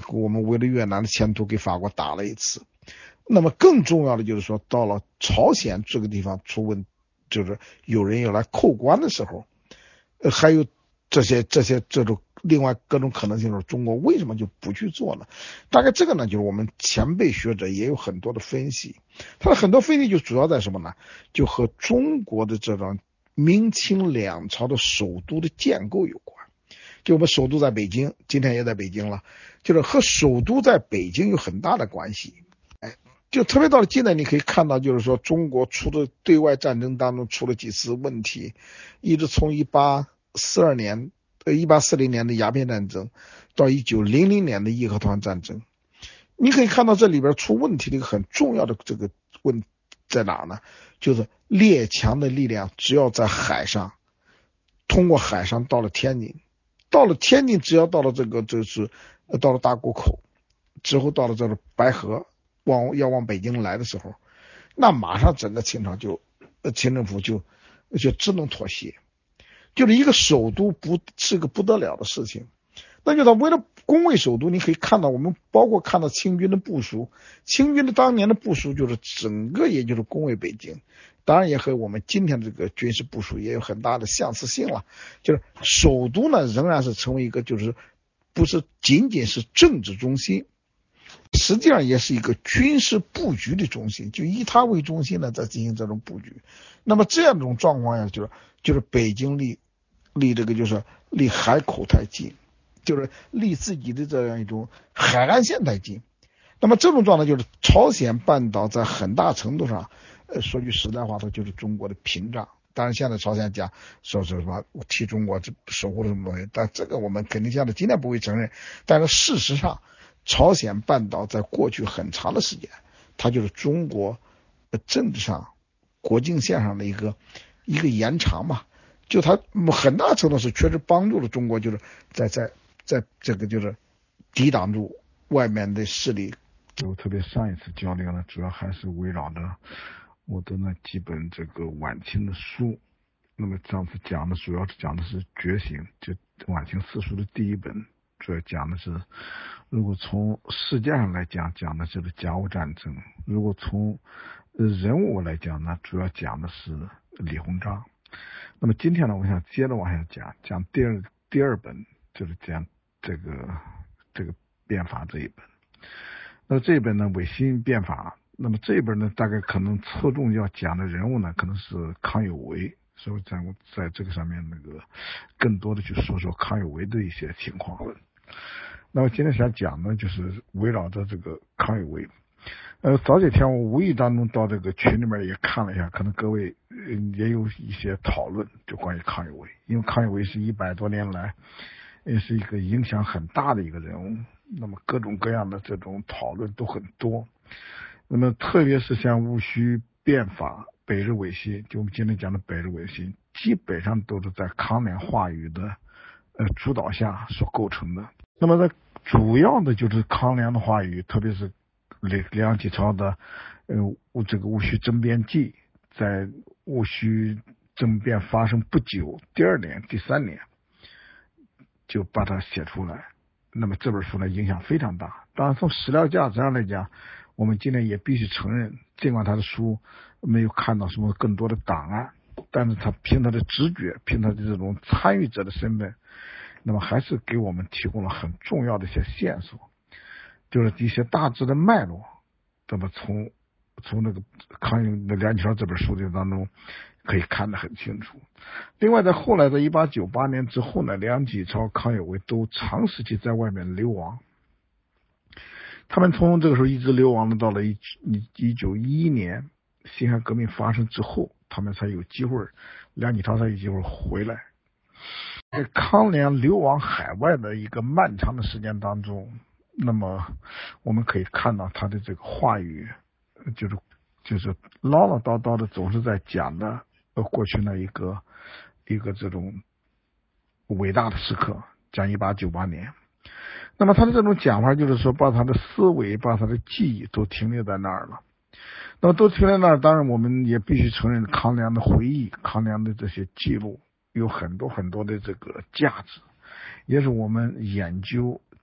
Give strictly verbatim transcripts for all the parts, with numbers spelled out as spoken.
我们为了越南的前途给法国打了一次。那么更重要的就是说，到了朝鲜这个地方出问，就是有人要来扣关的时候，呃，还有这些这些这种另外各种可能性的时候，中国为什么就不去做呢？大概这个呢，就是我们前辈学者也有很多的分析，他的很多分析就主要在什么呢？就和中国的这种明清两朝的首都的建构有关。就我们首都在北京，今天也在北京了，就是和首都在北京有很大的关系。哎，就特别到了近代，你可以看到，就是说中国出的对外战争当中出了几次问题，一直从一八四二年、呃一八四零年的鸦片战争，到一九零零年的义和团战争，你可以看到这里边出问题的一个很重要的这个问在哪呢？就是列强的力量只要在海上，通过海上到了天津。到了天津，只要到了这个就是到了大沽口之后，到了这个白河往要往北京来的时候，那马上整个清朝就呃清政府就就只能妥协，就是一个首都不是个不得了的事情。那就他为了攻卫首都，你可以看到我们包括看到清军的部署，清军的当年的部署就是整个也就是攻卫北京，当然也和我们今天这个军事部署也有很大的相似性了。就是首都呢仍然是成为一个就是不是仅仅是政治中心，实际上也是一个军事布局的中心，就以它为中心呢在进行这种布局。那么这样一种状况下，就是就是北京离离这个就是离海口太近，就是离自己的这样一种海岸线太近。那么这种状态就是朝鲜半岛在很大程度上，呃，说句实在话，它就是中国的屏障。当然，现在朝鲜讲说是什么替中国守护了什么东西，但这个我们肯定现在今天不会承认。但是事实上，朝鲜半岛在过去很长的时间，它就是中国政治上国境线上的一个一个延长嘛。就它很大程度是确实帮助了中国，就是在在在这个就是抵挡住外面的势力。 就特别上一次交流呢，主要还是围绕着我的那几本这个晚清的书。那么上次讲的主要是讲的是觉醒，就晚清四书的第一本，主要讲的是，如果从事件上来讲，讲的就是甲午战争；如果从人物来讲呢，主要讲的是李鸿章。那么今天呢，我想接着往下讲，讲第二第二本，就是讲这个这个变法这一本。那这一本呢，维新变法。那么这一本呢，大概可能侧重要讲的人物呢，可能是康有为。所以在我在这个上面那个更多的去说说康有为的一些情况。那么今天想讲呢，就是围绕着这个康有为。呃，早几天我无意当中到这个群里面也看了一下，可能各位、呃、也有一些讨论，就关于康有为。因为康有为是一百多年来也是一个影响很大的一个人物，那么各种各样的这种讨论都很多。那么特别是像戊戌变法、北日维新，就我们今天讲的北日维新，基本上都是在康梁话语的呃主导下所构成的。那么在主要的就是康梁的话语，特别是梁启超的呃这个戊戌政变记，在戊戌政变发生不久，第二年、第三年就把它写出来。那么这本书呢，影响非常大。当然，从史料价值上来讲，我们今天也必须承认，尽管他的书没有看到什么更多的档案，但是他凭他的直觉，凭他的这种参与者的身份，那么还是给我们提供了很重要的一些线索，就是一些大致的脉络。那么从从那个康有的梁启超这本书的当中可以看得很清楚。另外在后来的一八九八年之后呢，梁启超、康有为都长时期在外面流亡。他们从这个时候一直流亡到了一一九一一年辛亥革命发生之后，他们才有机会，梁启超才有机会回来。在康梁流亡海外的一个漫长的时间当中，那么我们可以看到他的这个话语，就是就是唠唠叨叨的，总是在讲的呃过去的一个一个这种伟大的时刻，讲一八九八年。那么他的这种讲法就是说，把他的思维、把他的记忆都停留在那儿了。那么都停留在那儿，当然我们也必须承认康梁的回忆、康梁的这些记录有很多很多的这个价值，也是我们研究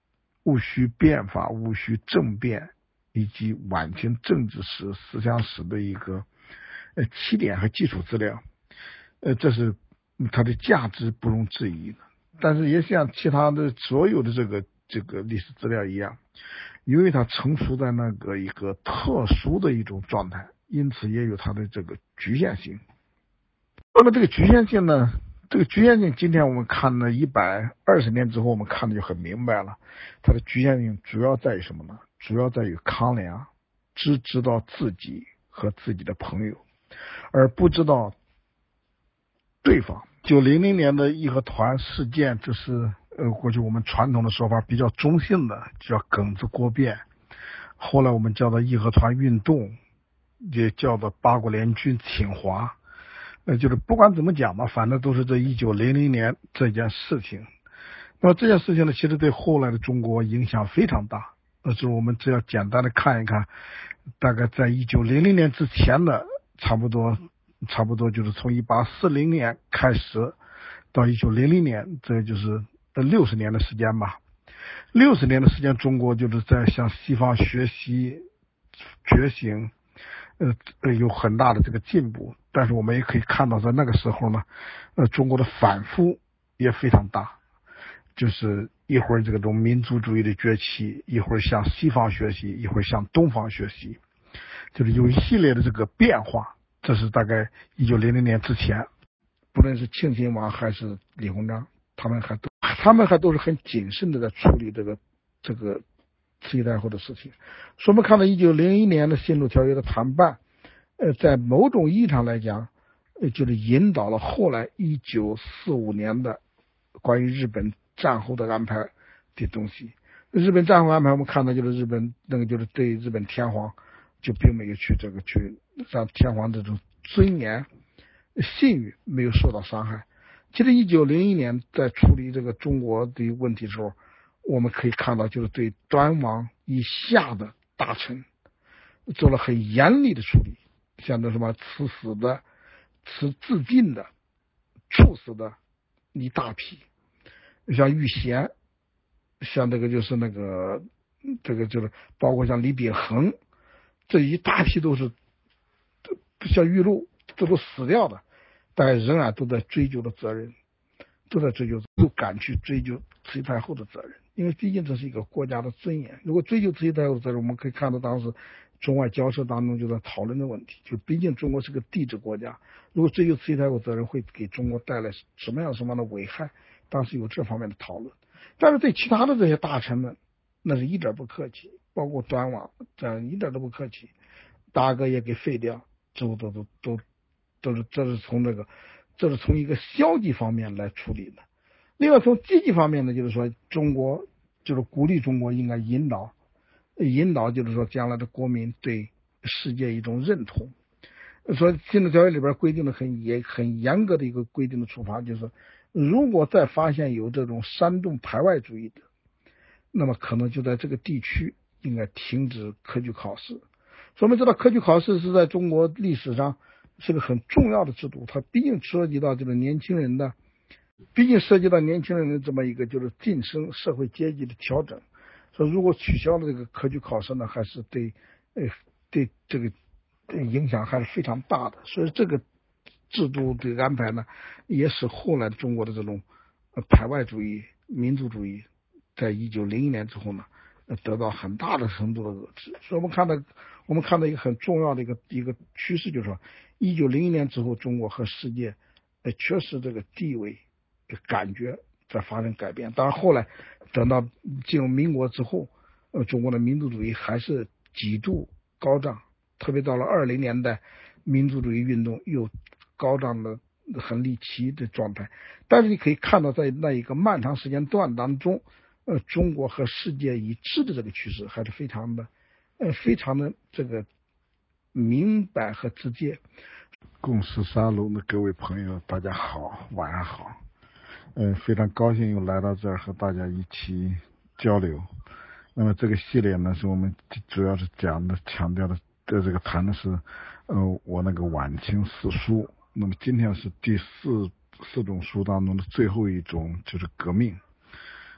戊戌变法、戊戌政变以及晚清政治史、思想史的一个呃起点和基础资料，呃，这是它的价值不容置疑的。但是也像其他的所有的这个这个历史资料一样，由于它成熟在那个一个特殊的一种状态，因此也有它的这个局限性。那么这个局限性呢？这个局限性，今天我们看了一百二十年之后，我们看的就很明白了。它的局限性主要在于什么呢？主要在于康梁只知道自己和自己的朋友，而不知道对方。九零零年的义和团事件，这是呃过去我们传统的说法比较中性的，叫庚子国变。后来我们叫做义和团运动，也叫做八国联军侵华。呃，就是不管怎么讲吧，反正都是这一九零零年这件事情。那么这件事情呢，其实对后来的中国影响非常大。呃，就是我们只要简单的看一看，大概在一九零零年之前的，差不多差不多就是从一八四零年开始到一九零零年，这就是六十年的时间吧。六十年的时间，中国就是在向西方学习觉醒。呃呃，有很大的这个进步，但是我们也可以看到，在那个时候呢，呃，中国的反复也非常大，就是一会儿这种民族主义的崛起，一会儿向西方学习，一会儿向东方学习，就是有一系列的这个变化。这是大概一九零零年之前，不论是庆亲王还是李鸿章，他们还都他们还都是很谨慎的在处理这个这个。慈禧太后的事情，所以我们看到一九零一年的新路条约的谈判，呃，在某种意义上来讲，呃，就是引导了后来一九四五年的关于日本战后的安排的东西。日本战后安排，我们看到就是日本那个就是对日本天皇就并没有去这个去让天皇这种尊严、信誉没有受到伤害。其实一九零一年在处理这个中国的问题的时候，我们可以看到，就是对端王以下的大臣做了很严厉的处理，像这什么赐死的、赐自尽的、处死的一大批，像玉贤，像这个就是那个这个就是包括像李秉衡，这一大批都是像玉露，这都死掉的，但仍然都在追究的责任，都在追究，不敢去追究慈禧太后的责任。因为毕竟这是一个国家的尊严，如果追究慈禧太后的责任，我们可以看到当时中外交涉当中就在讨论的问题，就毕竟中国是个帝制国家，如果追究慈禧太后责任会给中国带来什么样什么样的危害，当时有这方面的讨论。但是对其他的这些大臣们，那是一点不客气，包括端王这样一点都不客气，大哥也给废掉，之后都都都都是这是从这个这是从一个消极方面来处理的。另外从积极方面呢，就是说中国就是鼓励中国应该引导引导就是说将来的国民对世界一种认同。所以新的条约里边规定的很也很严格的一个规定的处罚，就是如果再发现有这种煽动排外主义的，那么可能就在这个地区应该停止科举考试。所以我们知道科举考试是在中国历史上是个很重要的制度，它毕竟涉及到这个年轻人的毕竟涉及到年轻人的这么一个就是晋升社会阶级的调整，所以如果取消了这个科举考试呢，还是对呃对这个影响还是非常大的。所以这个制度的安排呢，也使后来中国的这种排外主义、民族主义，在一九零一年之后呢，得到很大的程度的遏制。所以我们看到我们看到一个很重要的一个一个趋势，就是说一九零一年之后，中国和世界呃确实这个地位感觉在发生改变。当然后来等到进入民国之后，呃，中国的民族主义还是几度高涨，特别到了二零年代，民族主义运动又高涨的很离奇的状态。但是你可以看到，在那一个漫长时间段当中，呃，中国和世界一致的这个趋势还是非常的，呃，非常的这个明白和直接。 共识沙龙的各位朋友，大家好，晚上好。嗯、呃，非常高兴又来到这儿和大家一起交流。那么这个系列呢，是我们主要是讲的、强调的，的这个谈的是，呃，我那个晚清四书。那么今天是第四四种书当中的最后一种，就是革命。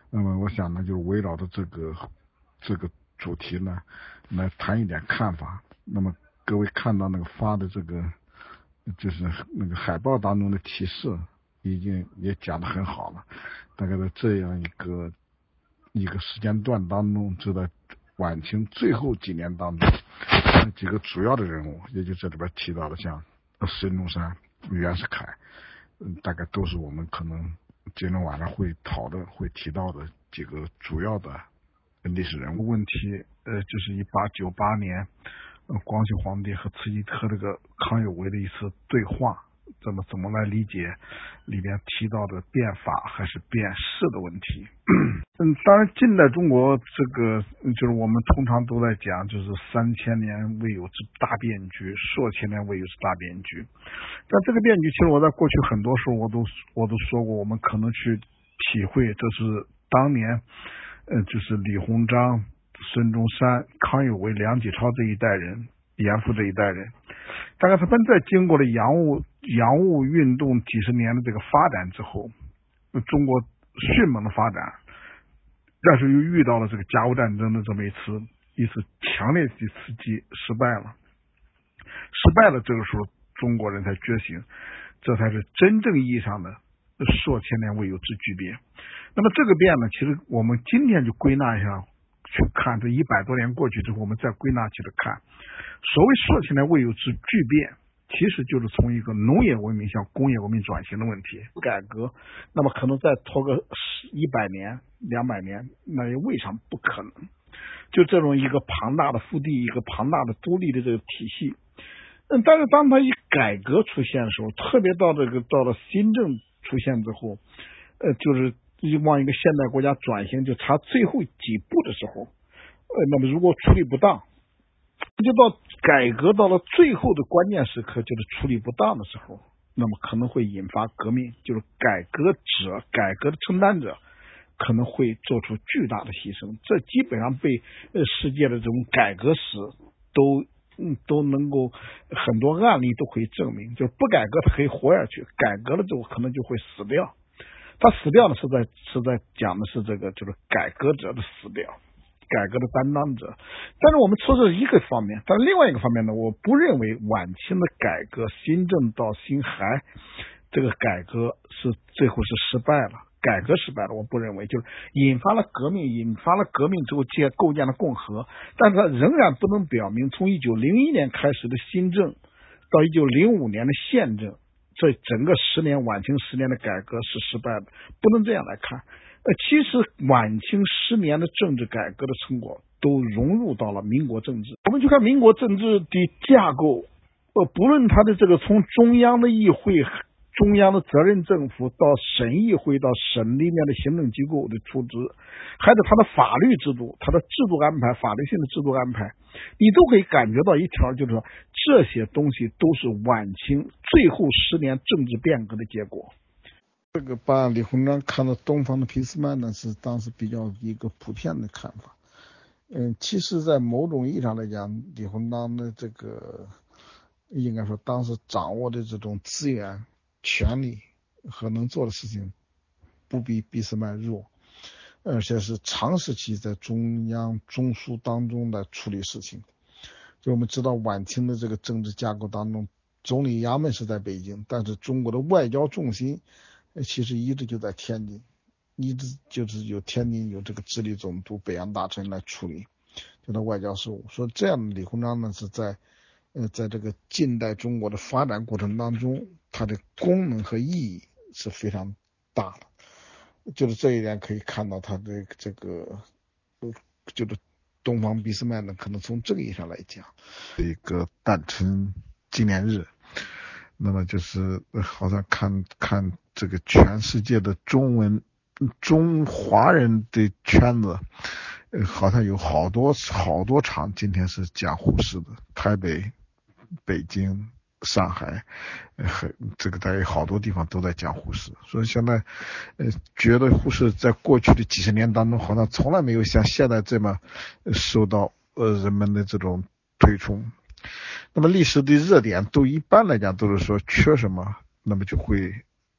那么我想呢，就是围绕着这个这个主题呢，来谈一点看法。那么各位看到那个发的这个就是那个海报当中的提示，已经也讲得很好了。大概在这样一个一个时间段当中，就在晚清最后几年当中，几个主要的人物，也就这里边提到的，像孙中山、袁世凯，嗯，大概都是我们可能今天晚上会讨论、会提到的几个主要的历史人物。问题，呃，就是一八九八年，呃，光绪皇帝和慈禧和这个康有为的一次对话。怎么怎么来理解里边提到的变法还是变势的问题？嗯，当然，近代中国这个就是我们通常都在讲，就是三千年未有之大变局，数千年未有之大变局。但这个变局，其实我在过去很多时候我都我都说过，我们可能去体会，这是当年，呃，就是李鸿章、孙中山、康有为、梁启超这一代人。严复这一代人，大概他们在经过了洋务洋务运动几十年的这个发展之后，中国迅猛的发展，但是又遇到了这个甲午战争的这么一次一次强烈的刺激，失败了。失败了，这个时候中国人才觉醒，这才是真正意义上的数千年未有之巨变。那么这个变呢，其实我们今天就归纳一下。去看这一百多年过去之后，我们再归纳起来看，所谓数千年未有之巨变，其实就是从一个农业文明向工业文明转型的问题。改革，那么可能再拖个一百年、两百年，那也未尝不可能。就这种一个庞大的腹地，一个庞大的独立的这个体系，嗯，但是当它一改革出现的时候，特别到这个到了新政出现之后，呃，就是。往一个现代国家转型就差最后几步的时候，呃，那么如果处理不当，就到改革到了最后的关键时刻，就是处理不当的时候，那么可能会引发革命，就是改革者、改革的承担者可能会做出巨大的牺牲。这基本上被呃世界的这种改革史都嗯都能够很多案例都可以证明，就是不改革它可以活下去，改革了之后可能就会死掉。他死掉呢，是在是在讲的是这个，就是改革者的死掉，改革的担当者。但是我们说这是一个方面，但是另外一个方面呢，我不认为晚清的改革，新政到辛亥这个改革是最后是失败了，改革失败了，我不认为，就是引发了革命，引发了革命之后建构建了共和，但是它仍然不能表明从一九零一年开始的新政到一九零五年的宪政。这整个十年晚清十年的改革是失败的，不能这样来看。呃，其实晚清十年的政治改革的成果都融入到了民国政治。我们去看民国政治的架构，呃，不论它的这个从中央的议会、中央的责任政府到省议会到省里面的行政机构的出资，还有它的法律制度、它的制度安排、法律性的制度安排，你都可以感觉到一条，就是说这些东西都是晚清最后十年政治变革的结果。 这个把李鸿章看到东方的俾斯麦呢，是当时比较一个普遍的看法。嗯，其实在某种意义上来讲，李鸿章的这个应该说当时掌握的这种资源、权力和能做的事情不比俾斯麦弱，而且是长时期在中央中枢当中来处理事情。就我们知道晚清的这个政治架构当中，总理衙门是在北京，但是中国的外交重心其实一直就在天津，一直就是有天津有这个直隶总督、北洋大臣来处理就他外交事务。所以这样的李鸿章呢，是在呃在这个近代中国的发展过程当中，它的功能和意义是非常大的。就是这一点可以看到他的这个就是东方俾斯麦呢，可能从这个意义上来讲一个诞辰纪念日。那么就是好像看看这个全世界的中文中华人的圈子，呃，好像有好多好多场今天是讲护士的，台北、北京、上海，呃，这个在好多地方都在讲护士。所以现在，呃，觉得护士在过去的几十年当中，好像从来没有像现在这么受到呃人们的这种推崇。那么历史的热点都一般来讲都是说缺什么，那么就会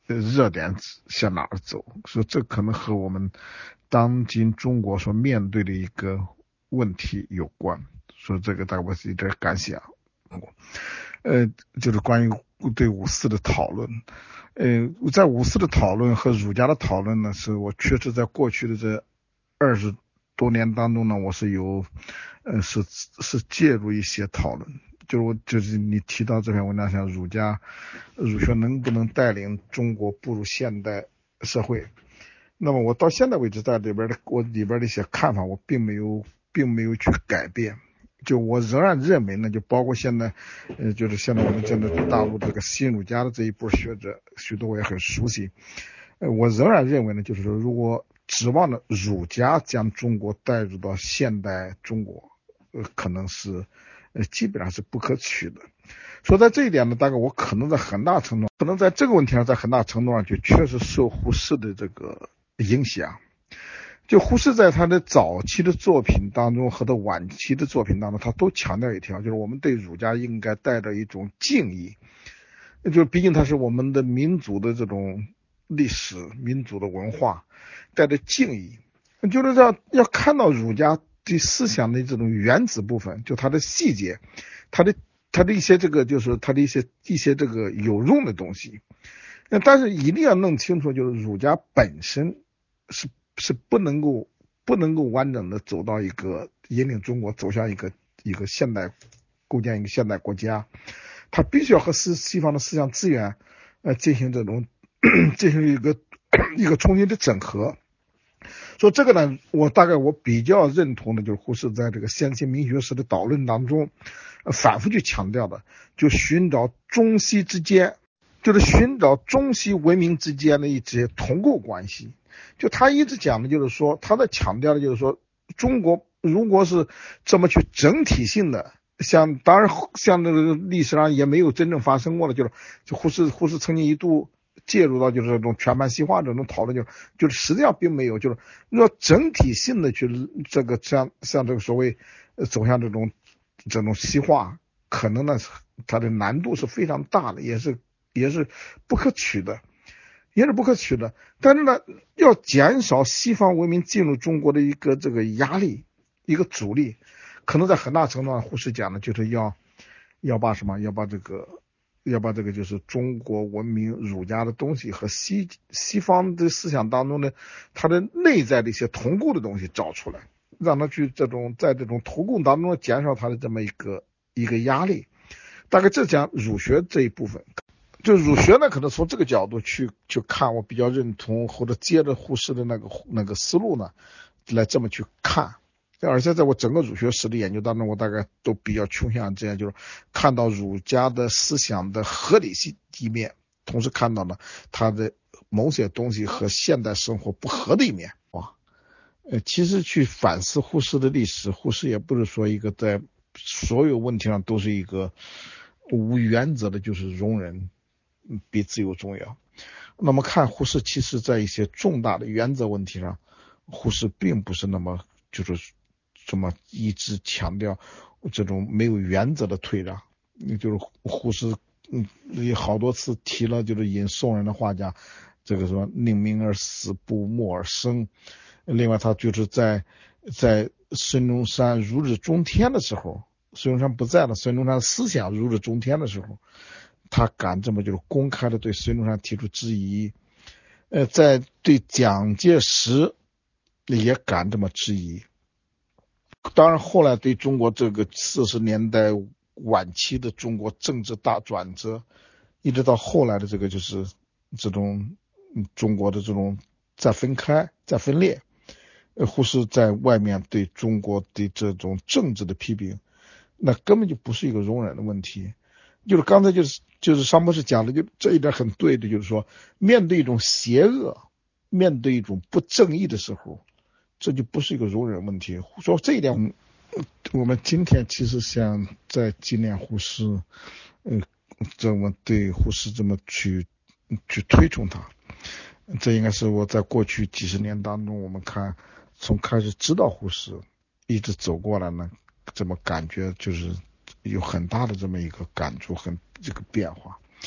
热点向哪儿走，所以这可能和我们当今中国所面对的一个问题有关。所以这个大概我是一点感想，呃，就是关于对五四的讨论。呃，在五四的讨论和儒家的讨论呢，是我确实在过去的这二十多年当中呢，我是有，呃，是是介入一些讨论。就是我就是你提到这篇文章，像儒家儒学能不能带领中国步入现代社会？那么我到现在为止，在里边的我里边的一些看法，我并没有并没有去改变。就我仍然认为呢，就包括现在，呃，就是现在我们现在大陆这个新儒家的这一波学者，许多我也很熟悉。呃，我仍然认为呢，就是说，如果指望着儒家将中国带入到现代中国，呃，可能是，呃，基本上是不可取的。所以在这一点呢，大概我可能在很大程度，可能在这个问题上，在很大程度上就确实受胡适的这个影响。就胡适在他的早期的作品当中和他晚期的作品当中，他都强调一条，就是我们对儒家应该带着一种敬意，就毕竟他是我们的民族的这种历史、民族的文化，带着敬意，就是要要看到儒家对思想的这种原子部分，就它的细节，它的它的一些这个就是它的一些一些这个有用的东西。但是一定要弄清楚，就是儒家本身是是不能够不能够完整的走到一个引领中国走向一个一个现代构建一个现代国家，它必须要和西西方的思想资源呃进行这种进行一个一个重新的整合。所以这个呢，我大概我比较认同的就是胡适在这个先秦民学史的导论当中，呃、反复去强调的，就寻找中西之间。就是寻找中西文明之间的一些同构关系。就他一直讲的就是说，他在强调的就是说，中国如果是这么去整体性的，像当然像那个历史上也没有真正发生过的，就是就胡适胡适曾经一度介入到就是这种全盘西化这种讨论，就是就是实际上并没有，就是要整体性的去这个像像这个所谓走向这种这种西化，可能呢它的难度是非常大的，也是。也是不可取的，也是不可取的。但是呢，要减少西方文明进入中国的一个这个压力，一个阻力，可能在很大程度上，胡适讲的就是要要把什么，要把这个，要把这个就是中国文明儒家的东西和西西方的思想当中的它的内在的一些同构的东西找出来，让它去这种在这种同构当中减少它的这么一个一个压力。大概这讲儒学这一部分。就儒学呢，可能从这个角度去去看，我比较认同或者接着胡适的那个那个思路呢，来这么去看。而且在我整个儒学史的研究当中，我大概都比较倾向这样，就是看到儒家的思想的合理性一面，同时看到呢他的某些东西和现代生活不合的一面。哇，呃，其实去反思胡适的历史，胡适也不是说一个在所有问题上都是一个无原则的，就是容忍。比自由重要。那么看胡适，其实在一些重大的原则问题上，胡适并不是那么就是这么一直强调这种没有原则的退让。就是胡适嗯好多次提了，就是引宋人的话讲，这个说宁鸣而死，不默而生。另外他就是在在孙中山如日中天的时候，孙中山不在了，孙中山思想如日中天的时候，他敢这么就是公开的对孙中山提出质疑，呃，在对蒋介石也敢这么质疑。当然后来对中国这个四十年代晚期的中国政治大转折，一直到后来的这个就是这种中国的这种再分开再分裂，呃，胡适在外面对中国的这种政治的批评，那根本就不是一个容忍的问题。就是刚才就是就是商博士讲的，就这一点很对的，就是说面对一种邪恶，面对一种不正义的时候，这就不是一个容忍问题。说这一点，我们今天其实想在纪念胡适，呃，这么对胡适这么去去推崇他，这应该是我在过去几十年当中，我们看从开始知道胡适一直走过来呢，这么感觉就是有很大的这么一个感触，很这个变化。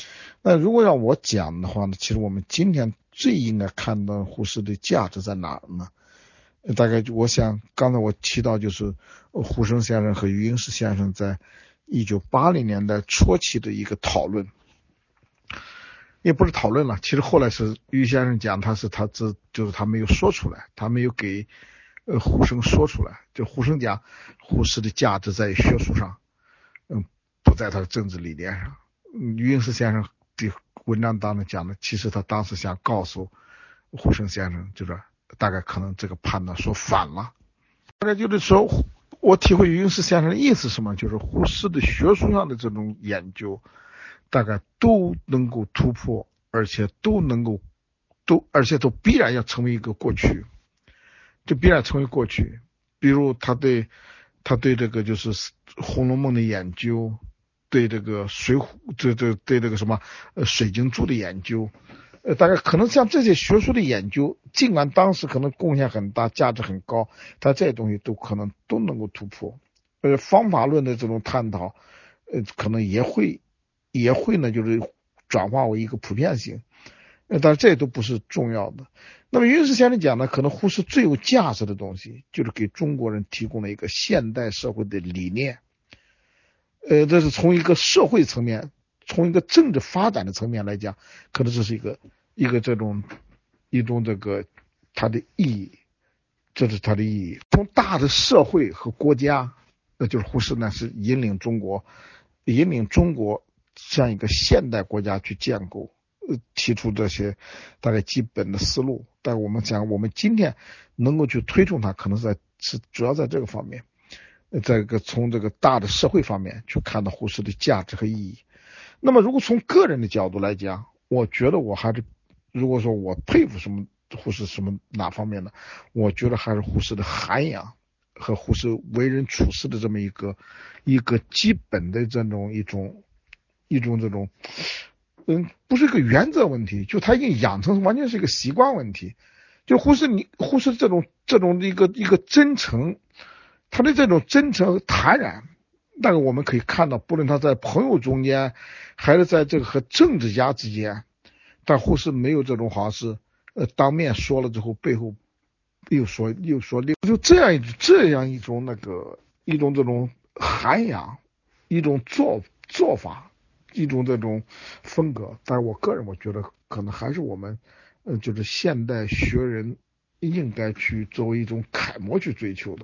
那如果让我讲的话呢，其实我们今天最应该看到胡适的价值在哪儿呢？大概我想刚才我提到就是胡适先生和余英时先生在一九八零年代初期的一个讨论，也不是讨论了，其实后来是余先生讲他是他这就是他没有说出来，他没有给呃胡适说出来，就胡适讲胡适的价值在学术上，嗯，不在他的政治理念上。余英时先生的文章当中讲的，其实他当时想告诉胡适先生，就是大概可能这个判断说反了。大概就是说，我体会余英时先生的意思是什么？就是胡适的学术上的这种研究，大概都能够突破，而且都能够都，而且都必然要成为一个过去，就必然成为过去。比如他对他对这个就是《红楼梦》的研究，对这个水浒，对对对这个什么呃水晶柱的研究。呃，大概可能像这些学术的研究，尽管当时可能贡献很大，价值很高，但这些东西都可能都能够突破。呃，方法论的这种探讨，呃，可能也会也会呢，就是转化为一个普遍性。呃，但是这都不是重要的。那么余英时先生讲呢，可能胡适最有价值的东西，就是给中国人提供了一个现代社会的理念。呃，这是从一个社会层面，从一个政治发展的层面来讲，可能这是一个一个这种一种这个它的意义，这是它的意义。从大的社会和国家，那就是胡适呢是引领中国，引领中国向一个现代国家去建构，呃，提出这些大概基本的思路。但我们讲，我们今天能够去推崇它，可能是在是主要在这个方面。这个从这个大的社会方面去看到胡适的价值和意义。那么如果从个人的角度来讲，我觉得我还是，如果说我佩服什么胡适什么哪方面呢？我觉得还是胡适的涵养和胡适为人处事的这么一个一个基本的这种一种一种这种嗯，不是一个原则问题，就他已经养成完全是一个习惯问题。就胡适你胡适这种这种一个一个真诚，他的这种真诚和坦然，那个我们可以看到，不论他在朋友中间，还是在这个和政治家之间，但胡适没有这种好像是呃当面说了之后背后又说又说另，就这样一这样一种那个一种这种涵养，一种做做法，一种这种风格。但是我个人我觉得可能还是我们呃就是现代学人应该去作为一种楷模去追求的。